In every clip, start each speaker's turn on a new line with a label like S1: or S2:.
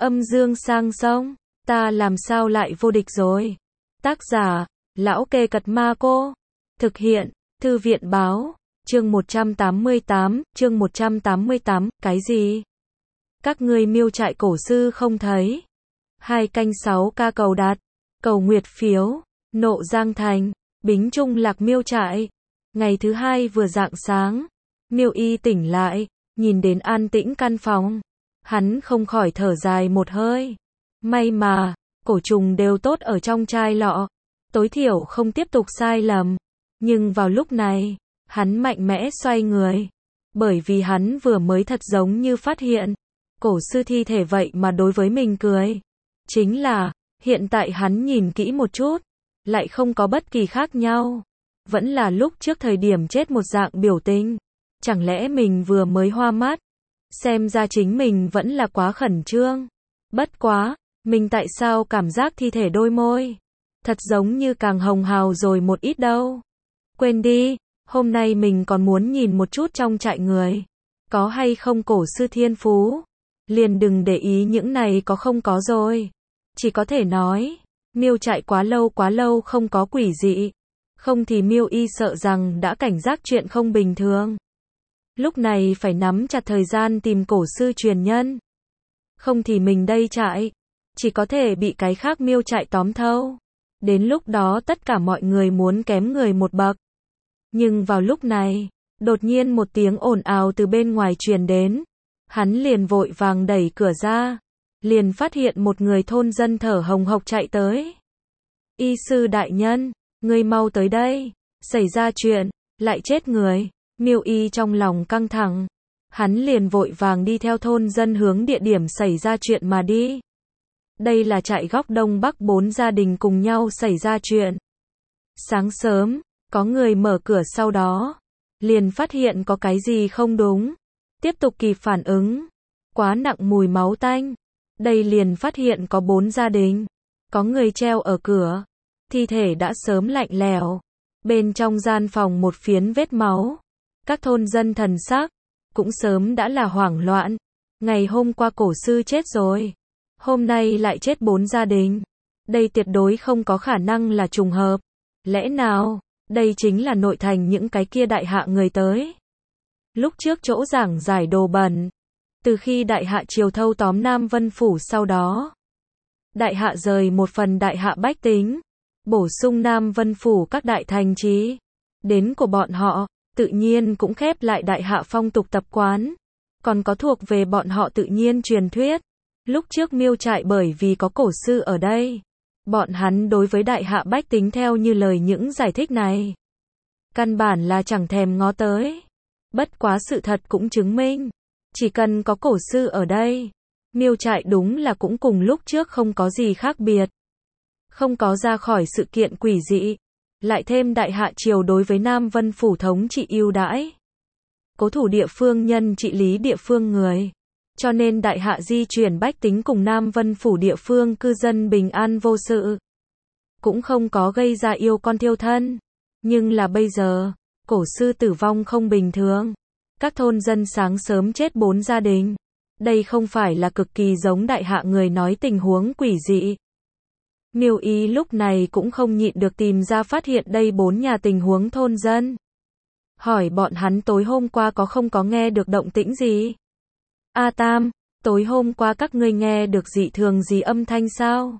S1: Âm dương sang sông, ta làm sao lại vô địch rồi. Tác giả, Lão Kê Cật Ma Cô. Thực hiện, Thư viện Báo. Chương 188, cái gì? Các ngươi miêu trại cổ sư không thấy. 2/6 ca cầu đạt, cầu nguyệt phiếu, Nộ Giang Thành, Bính Trung Lạc miêu trại. Ngày thứ hai vừa rạng sáng, Miêu Y tỉnh lại, nhìn đến an tĩnh căn phòng. Hắn không khỏi thở dài một hơi. May mà, cổ trùng đều tốt ở trong chai lọ. Tối thiểu không tiếp tục sai lầm. Nhưng vào lúc này, hắn mạnh mẽ xoay người. Bởi vì hắn vừa mới thật giống như phát hiện. Cổ sư thi thể vậy mà đối với mình cười. Chính là, hiện tại hắn nhìn kỹ một chút. Lại không có bất kỳ khác nhau. Vẫn là lúc trước thời điểm chết một dạng biểu tình. Chẳng lẽ mình vừa mới hoa mắt? Xem ra chính mình vẫn là quá khẩn trương. Bất quá, mình tại sao cảm giác thi thể đôi môi thật giống như càng hồng hào rồi một ít đâu. Quên đi, hôm nay mình còn muốn nhìn một chút trong trại người. Có hay không cổ sư thiên phú. Liền đừng để ý những này có không có rồi. Chỉ có thể nói, miêu trại quá lâu không có quỷ dị. Không thì Miêu Y sợ rằng đã cảnh giác chuyện không bình thường. Lúc này phải nắm chặt thời gian tìm cổ sư truyền nhân. Không thì mình đây trại, chỉ có thể bị cái khác miêu trại tóm thâu. Đến lúc đó tất cả mọi người muốn kém người một bậc. Nhưng vào lúc này, đột nhiên một tiếng ồn ào từ bên ngoài truyền đến. Hắn liền vội vàng đẩy cửa ra. Liền phát hiện một người thôn dân thở hồng hộc chạy tới. Y sư đại nhân, ngươi mau tới đây. Xảy ra chuyện, lại chết người. Miêu Y trong lòng căng thẳng. Hắn liền vội vàng đi theo thôn dân hướng địa điểm xảy ra chuyện mà đi. Đây là trại góc Đông Bắc 4 gia đình cùng nhau xảy ra chuyện. Sáng sớm, có người mở cửa sau đó. Liền phát hiện có cái gì không đúng. Tiếp tục kịp phản ứng. Quá nặng mùi máu tanh. Đây liền phát hiện có 4 gia đình. Có người treo ở cửa. Thi thể đã sớm lạnh lẽo. Bên trong gian phòng một phiến vết máu. Các thôn dân thần sắc cũng sớm đã là hoảng loạn. Ngày hôm qua cổ sư chết rồi. Hôm nay lại chết 4 gia đình. Đây tuyệt đối không có khả năng là trùng hợp. Lẽ nào, đây chính là nội thành những cái kia đại hạ người tới. Lúc trước chỗ giảng giải đồ bẩn. Từ khi đại hạ triều thâu tóm Nam Vân Phủ sau đó. Đại hạ rời một phần đại hạ bách tính. Bổ sung Nam Vân Phủ các đại thành trì. Đến của bọn họ. Tự nhiên cũng khép lại đại hạ phong tục tập quán. Còn có thuộc về bọn họ tự nhiên truyền thuyết. Lúc trước miêu trại bởi vì có cổ sư ở đây. Bọn hắn đối với đại hạ bách tính theo như lời những giải thích này. Căn bản là chẳng thèm ngó tới. Bất quá sự thật cũng chứng minh. Chỉ cần có cổ sư ở đây. Miêu trại đúng là cũng cùng lúc trước không có gì khác biệt. Không có ra khỏi sự kiện quỷ dị. Lại thêm đại hạ triều đối với Nam Vân Phủ thống trị ưu đãi. Cố thủ địa phương nhân trị lý địa phương người. Cho nên đại hạ di chuyển bách tính cùng Nam Vân Phủ địa phương cư dân bình an vô sự. Cũng không có gây ra yêu con thiêu thân. Nhưng là bây giờ, cổ sư tử vong không bình thường. Các thôn dân sáng sớm chết 4 gia đình. Đây không phải là cực kỳ giống đại hạ người nói tình huống quỷ dị. Miêu Y lúc này cũng không nhịn được tìm ra phát hiện đây 4 nhà tình huống thôn dân. Hỏi bọn hắn tối hôm qua có không có nghe được động tĩnh gì? A Tam, tối hôm qua các ngươi nghe được dị thường gì âm thanh sao?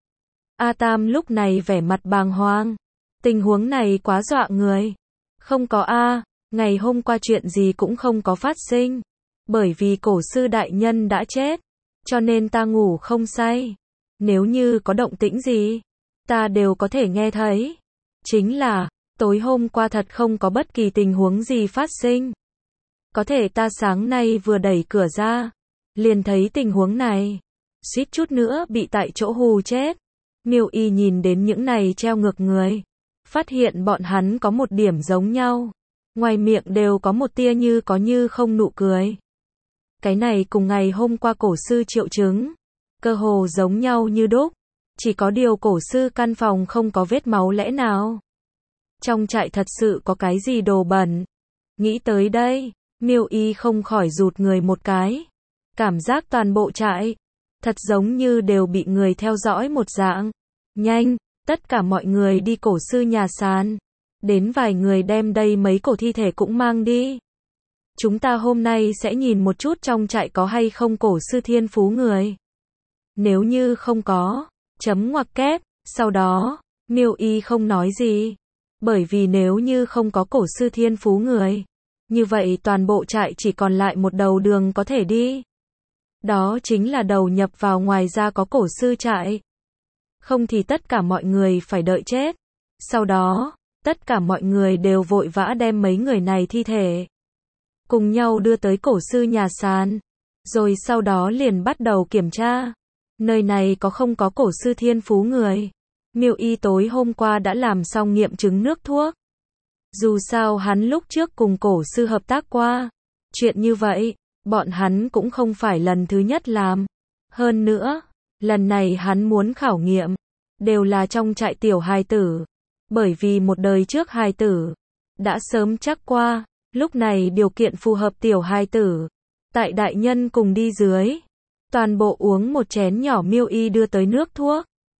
S1: A Tam lúc này vẻ mặt bàng hoàng. Tình huống này quá dọa người. Không có a, ngày hôm qua chuyện gì cũng không có phát sinh. Bởi vì cổ sư đại nhân đã chết. Cho nên ta ngủ không say. Nếu như có động tĩnh gì, ta đều có thể nghe thấy. Chính là, tối hôm qua thật không có bất kỳ tình huống gì phát sinh. Có thể ta sáng nay vừa đẩy cửa ra, liền thấy tình huống này. Suýt chút nữa bị tại chỗ hù chết. Miêu Y nhìn đến những này treo ngược người. Phát hiện bọn hắn có một điểm giống nhau. Ngoài miệng đều có một tia như có như không nụ cười. Cái này cùng ngày hôm qua cổ sư triệu chứng. Cơ hồ giống nhau như đúc. Chỉ có điều cổ sư căn phòng không có vết máu lẽ nào. Trong trại thật sự có cái gì đồ bẩn. Nghĩ tới đây, Miêu Y không khỏi rụt người một cái. Cảm giác toàn bộ trại thật giống như đều bị người theo dõi một dạng. Nhanh, tất cả mọi người đi cổ sư nhà sàn. Đến vài người đem đây mấy cổ thi thể cũng mang đi. Chúng ta hôm nay sẽ nhìn một chút trong trại có hay không cổ sư thiên phú người. Nếu như không có, chấm ngoặc kép, sau đó, Miêu Y không nói gì. Bởi vì nếu như không có cổ sư thiên phú người, như vậy toàn bộ trại chỉ còn lại một đầu đường có thể đi. Đó chính là đầu nhập vào ngoài ra có cổ sư trại. Không thì tất cả mọi người phải đợi chết. Sau đó, tất cả mọi người đều vội vã đem mấy người này thi thể cùng nhau đưa tới cổ sư nhà sàn. Rồi sau đó liền bắt đầu kiểm tra. Nơi này có không có cổ sư thiên phú người. Miêu Y tối hôm qua đã làm xong nghiệm chứng nước thuốc. Dù sao hắn lúc trước cùng cổ sư hợp tác qua. Chuyện như vậy, bọn hắn cũng không phải lần thứ nhất làm. Hơn nữa, lần này hắn muốn khảo nghiệm, đều là trong trại tiểu hài tử. Bởi vì một đời trước hài tử, đã sớm chắc qua, lúc này điều kiện phù hợp tiểu hài tử. Tại đại nhân cùng đi dưới, toàn bộ uống một chén nhỏ Miêu Y đưa tới nước thuốc.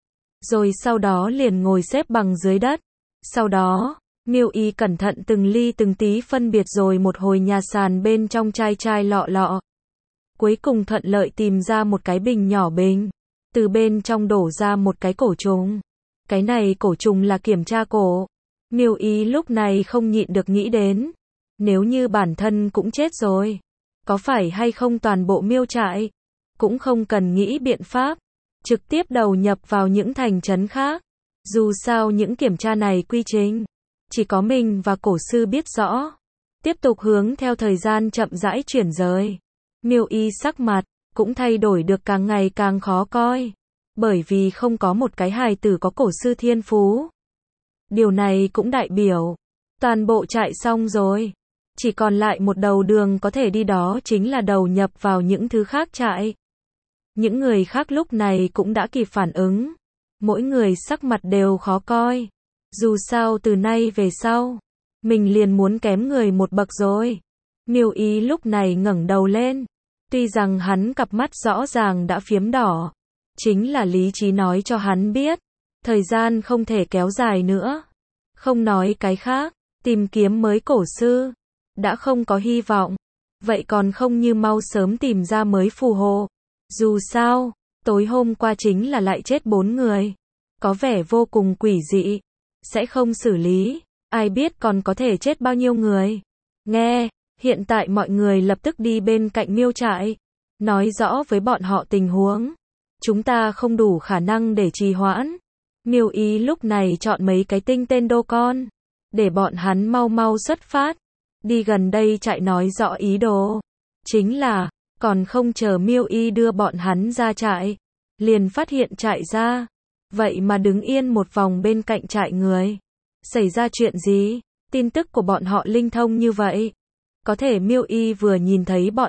S1: Rồi sau đó liền ngồi xếp bằng dưới đất. Sau đó, Miêu Y cẩn thận từng ly từng tí phân biệt rồi một hồi nhà sàn bên trong chai chai lọ lọ. Cuối cùng thuận lợi tìm ra một cái bình nhỏ bình. Từ bên trong đổ ra một cái cổ trùng. Cái này cổ trùng là kiểm tra cổ. Miêu Y lúc này không nhịn được nghĩ đến. Nếu như bản thân cũng chết rồi, có phải hay không toàn bộ miêu trại, cũng không cần nghĩ biện pháp. Trực tiếp đầu nhập vào những thành trấn khác. Dù sao những kiểm tra này quy trình, chỉ có mình và cổ sư biết rõ. Tiếp tục hướng theo thời gian chậm rãi chuyển rời. Miêu Y sắc mặt cũng thay đổi được càng ngày càng khó coi. Bởi vì không có một cái hài tử có cổ sư thiên phú. Điều này cũng đại biểu, toàn bộ trại xong rồi. Chỉ còn lại một đầu đường có thể đi, đó chính là đầu nhập vào những thứ khác trại. Những người khác lúc này cũng đã kịp phản ứng. Mỗi người sắc mặt đều khó coi. Dù sao từ nay về sau, mình liền muốn kém người một bậc rồi. Miêu Y lúc này ngẩng đầu lên. Tuy rằng hắn cặp mắt rõ ràng đã phiếm đỏ. Chính là lý trí nói cho hắn biết. Thời gian không thể kéo dài nữa. Không nói cái khác, tìm kiếm mới cổ sư. Đã không có hy vọng. Vậy còn không như mau sớm tìm ra mới phù hộ. Dù sao, tối hôm qua chính là lại chết 4 người. Có vẻ vô cùng quỷ dị. Sẽ không xử lý. Ai biết còn có thể chết bao nhiêu người. Nghe, hiện tại mọi người lập tức đi bên cạnh miêu trại. Nói rõ với bọn họ tình huống. Chúng ta không đủ khả năng để trì hoãn. Miêu Y lúc này chọn mấy cái tinh tên đô con. Để bọn hắn mau mau xuất phát. Đi gần đây trại nói rõ ý đồ. Chính là, còn không chờ Miêu Y đưa bọn hắn ra trại. Liền phát hiện trại ra. Vậy mà đứng yên một vòng bên cạnh trại người. Xảy ra chuyện gì? Tin tức của bọn họ linh thông như vậy. Có thể Miêu Y vừa nhìn thấy bọn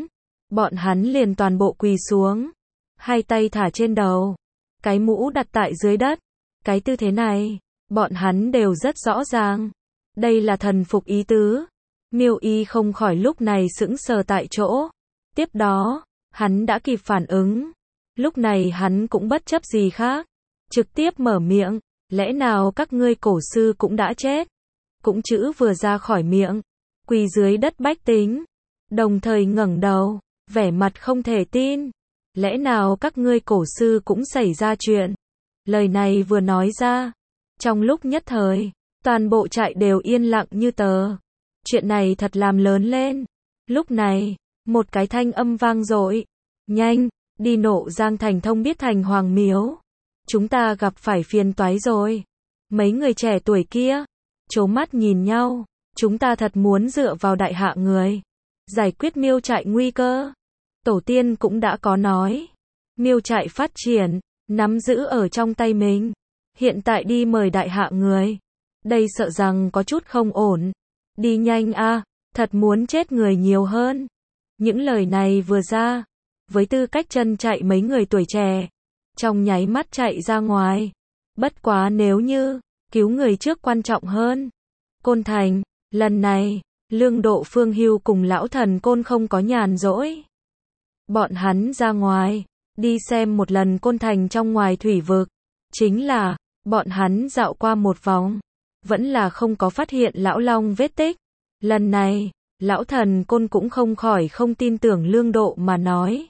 S1: hắn liền toàn bộ quỳ xuống. Hai tay thả trên đầu. Cái mũ đặt tại dưới đất. Cái tư thế này, bọn hắn đều rất rõ ràng. Đây là thần phục ý tứ. Miêu Y không khỏi lúc này sững sờ tại chỗ. Tiếp đó, hắn đã kịp phản ứng. Lúc này hắn cũng bất chấp gì khác. Trực tiếp mở miệng. Lẽ nào các ngươi cổ sư cũng đã chết? Cũng chữ vừa ra khỏi miệng. Quỳ dưới đất bách tính. Đồng thời ngẩng đầu. Vẻ mặt không thể tin. Lẽ nào các ngươi cổ sư cũng xảy ra chuyện? Lời này vừa nói ra. Trong lúc nhất thời, toàn bộ trại đều yên lặng như tờ. Chuyện này thật làm lớn lên. Lúc này, một cái thanh âm vang dội. Nhanh, đi Nộ Giang Thành thông biết thành Hoàng Miếu. Chúng ta gặp phải phiền toái rồi. Mấy người trẻ tuổi kia, trố mắt nhìn nhau. Chúng ta thật muốn dựa vào đại hạ người. Giải quyết miêu trại nguy cơ. Tổ tiên cũng đã có nói. Miêu trại phát triển, nắm giữ ở trong tay mình. Hiện tại đi mời đại hạ người. Đây sợ rằng có chút không ổn. Đi nhanh a, thật muốn chết người nhiều hơn. Những lời này vừa ra, với tư cách chân chạy mấy người tuổi trẻ, trong nháy mắt chạy ra ngoài. Bất quá nếu như, cứu người trước quan trọng hơn. Côn Thành, lần này, Lương Độ Phương Hưu cùng lão thần Côn không có nhàn rỗi. Bọn hắn ra ngoài, đi xem một lần Côn Thành trong ngoài thủy vực. Chính là, bọn hắn dạo qua một vòng, vẫn là không có phát hiện lão long vết tích. Lần này, lão thần Côn cũng không khỏi không tin tưởng Lương Độ mà nói.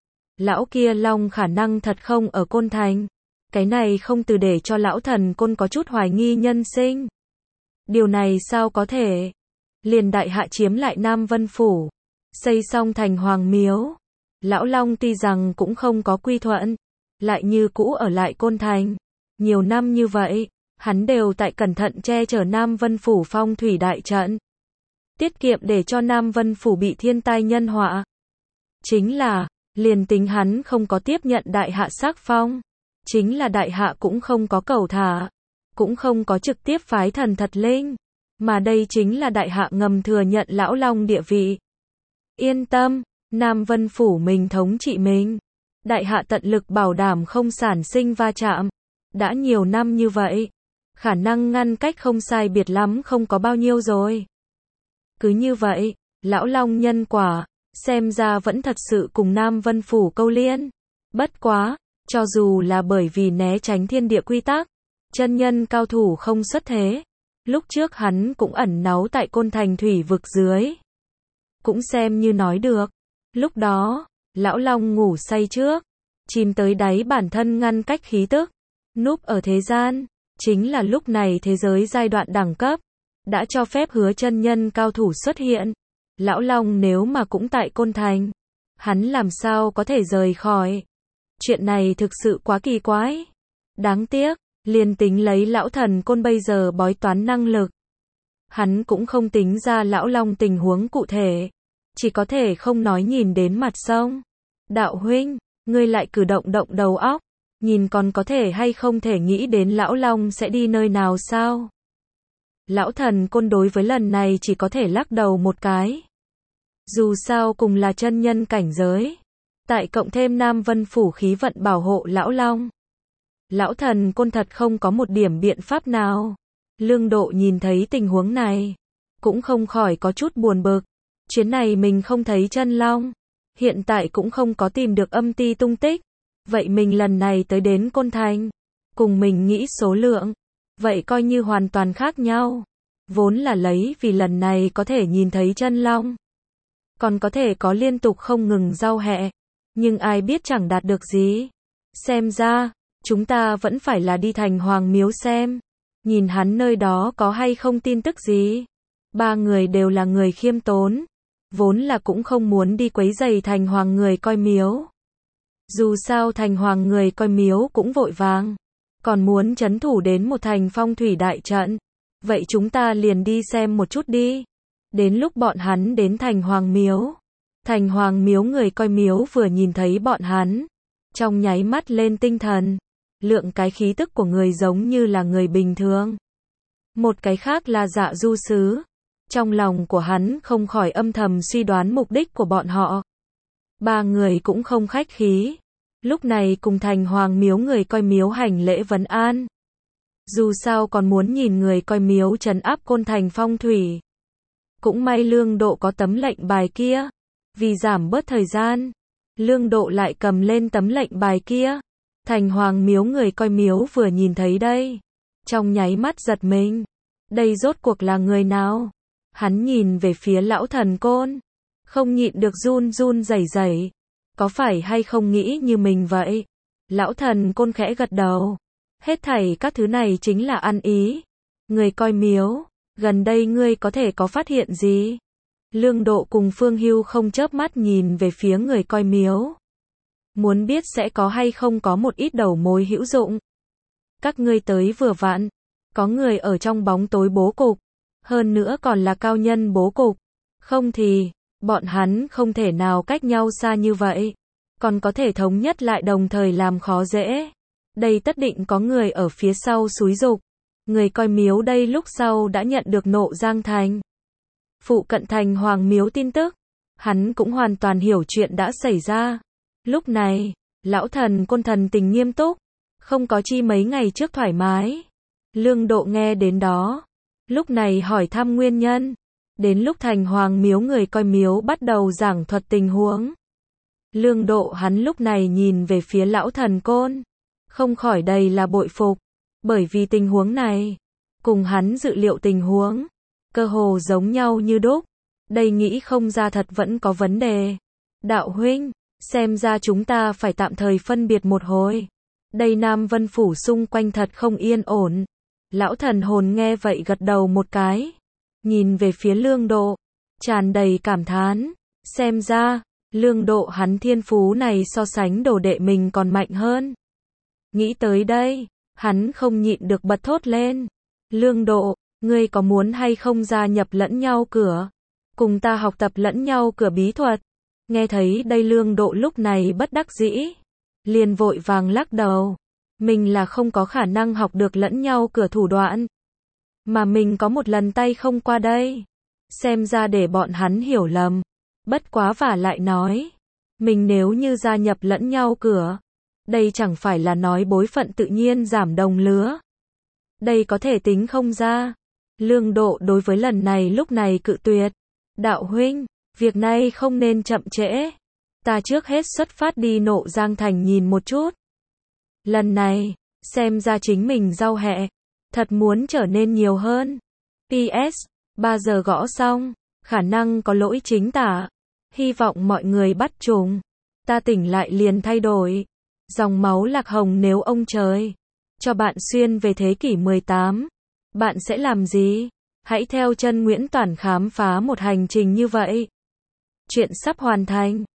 S1: Lão kia long khả năng thật không ở Côn Thành. Cái này không từ để cho lão thần Côn có chút hoài nghi nhân sinh. Điều này sao có thể? Liền đại hạ chiếm lại Nam Vân Phủ, xây xong thành hoàng miếu. Lão long tuy rằng cũng không có quy thuận, lại như cũ ở lại Côn Thành. Nhiều năm như vậy, hắn đều tại cẩn thận che chở Nam Vân Phủ phong thủy đại trận. Tiết kiệm để cho Nam Vân Phủ bị thiên tai nhân họa. Chính là, liền tính hắn không có tiếp nhận đại hạ sắc phong. Chính là đại hạ cũng không có cầu thả. Cũng không có trực tiếp phái thần thật linh. Mà đây chính là đại hạ ngầm thừa nhận lão long địa vị. Yên tâm, Nam Vân Phủ mình thống trị mình. Đại hạ tận lực bảo đảm không sản sinh va chạm. Đã nhiều năm như vậy, khả năng ngăn cách không sai biệt lắm không có bao nhiêu rồi. Cứ như vậy, lão long nhân quả, xem ra vẫn thật sự cùng Nam Vân Phủ câu liên. Bất quá, cho dù là bởi vì né tránh thiên địa quy tắc, chân nhân cao thủ không xuất thế. Lúc trước hắn cũng ẩn náu tại Côn Thành thủy vực dưới. Cũng xem như nói được. Lúc đó, lão long ngủ say trước, chìm tới đáy bản thân ngăn cách khí tức, núp ở thế gian. Chính là lúc này thế giới giai đoạn đẳng cấp, đã cho phép hứa chân nhân cao thủ xuất hiện. Lão long nếu mà cũng tại Côn Thành, hắn làm sao có thể rời khỏi. Chuyện này thực sự quá kỳ quái. Đáng tiếc, liền tính lấy lão thần Côn bây giờ bói toán năng lực, hắn cũng không tính ra lão long tình huống cụ thể. Chỉ có thể không nói nhìn đến mặt sông. Đạo huynh, ngươi lại cử động động đầu óc, nhìn còn có thể hay không thể nghĩ đến lão long sẽ đi nơi nào sao? Lão thần Côn đối với lần này chỉ có thể lắc đầu một cái. Dù sao cùng là chân nhân cảnh giới, tại cộng thêm Nam Vân Phủ khí vận bảo hộ lão long, lão thần Côn thật không có một điểm biện pháp nào. Lương Độ nhìn thấy tình huống này, cũng không khỏi có chút buồn bực. Chuyến này mình không thấy chân long, hiện tại cũng không có tìm được âm ti tung tích. Vậy mình lần này tới đến Côn Thành, cùng mình nghĩ số lượng, vậy coi như hoàn toàn khác nhau. Vốn là lấy vì lần này có thể nhìn thấy chân long, còn có thể có liên tục không ngừng giao hẹ, nhưng ai biết chẳng đạt được gì. Xem ra, chúng ta vẫn phải là đi thành hoàng miếu xem, nhìn hắn nơi đó có hay không tin tức gì. Ba người đều là người khiêm tốn, vốn là cũng không muốn đi quấy rầy thành hoàng người coi miếu. Dù sao thành hoàng người coi miếu cũng vội vàng, còn muốn trấn thủ đến một thành phong thủy đại trận. Vậy chúng ta liền đi xem một chút đi. Đến lúc bọn hắn đến thành hoàng miếu, thành hoàng miếu người coi miếu vừa nhìn thấy bọn hắn, trong nháy mắt lên tinh thần. Lượng cái khí tức của người giống như là người bình thường. Một cái khác là Dạ Du Sứ. Trong lòng của hắn không khỏi âm thầm suy đoán mục đích của bọn họ. Ba người cũng không khách khí. Lúc này cùng thành hoàng miếu người coi miếu hành lễ vấn an. Dù sao còn muốn nhìn người coi miếu trấn áp Côn Thành phong thủy. Cũng may Lương Độ có tấm lệnh bài kia. Vì giảm bớt thời gian, Lương Độ lại cầm lên tấm lệnh bài kia. Thành hoàng miếu người coi miếu vừa nhìn thấy đây, trong nháy mắt giật mình. Đây rốt cuộc là người nào? Hắn nhìn về phía lão thần Côn, không nhịn được run run rẩy rẩy. Có phải hay không nghĩ như mình vậy? Lão thần Côn khẽ gật đầu. Hết thảy các thứ này chính là ăn ý. Người coi miếu, gần đây ngươi có thể có phát hiện gì? Lương Độ cùng Phương Hưu không chớp mắt nhìn về phía người coi miếu. Muốn biết sẽ có hay không có một ít đầu mối hữu dụng. Các ngươi tới vừa vặn, có người ở trong bóng tối bố cục, hơn nữa còn là cao nhân bố cục. Không thì, bọn hắn không thể nào cách nhau xa như vậy, còn có thể thống nhất lại đồng thời làm khó dễ. Đây tất định có người ở phía sau xúi giục. Người coi miếu đây lúc sau đã nhận được Nộ Giang Thành, phụ cận thành hoàng miếu tin tức. Hắn cũng hoàn toàn hiểu chuyện đã xảy ra. Lúc này, lão thần Côn thần tình nghiêm túc, không có chi mấy ngày trước thoải mái. Lương Độ nghe đến đó, lúc này hỏi thăm nguyên nhân. Đến lúc thành hoàng miếu người coi miếu bắt đầu giảng thuật tình huống, Lương Độ hắn lúc này nhìn về phía lão thần côn, không khỏi đầy là bội phục, bởi vì tình huống này, cùng hắn dự liệu tình huống, cơ hồ giống nhau như đúc, đây nghĩ không ra thật vẫn có vấn đề. Đạo huynh, xem ra chúng ta phải tạm thời phân biệt một hồi, đây Nam Vân Phủ xung quanh thật không yên ổn. Lão thần hồn nghe vậy gật đầu một cái, nhìn về phía Lương Độ, tràn đầy cảm thán, xem ra, Lương Độ hắn thiên phú này so sánh đồ đệ mình còn mạnh hơn. Nghĩ tới đây, hắn không nhịn được bật thốt lên, Lương Độ, ngươi có muốn hay không gia nhập lẫn nhau cửa, cùng ta học tập lẫn nhau cửa bí thuật. Nghe thấy đây Lương Độ lúc này bất đắc dĩ, liền vội vàng lắc đầu, mình là không có khả năng học được lẫn nhau cửa thủ đoạn, mà mình có một lần tay không qua đây, xem ra để bọn hắn hiểu lầm. Bất quá vả lại nói, mình nếu như gia nhập lẫn nhau cửa, đây chẳng phải là nói bối phận tự nhiên giảm đồng lứa. Đây có thể tính không ra. Lương Độ đối với lần này lúc này cự tuyệt. Đạo huynh, việc này không nên chậm trễ. Ta trước hết xuất phát đi Nộ Giang Thành nhìn một chút. Lần này, xem ra chính mình rau hẹ, thật muốn trở nên nhiều hơn. PS, 3 giờ gõ xong, khả năng có lỗi chính tả. Hy vọng mọi người bắt trùng. Ta tỉnh lại liền thay đổi. Dòng máu lạc hồng nếu ông trời cho bạn xuyên về thế kỷ 18, bạn sẽ làm gì? Hãy theo chân Nguyễn Toản khám phá một hành trình như vậy. Chuyện sắp hoàn thành.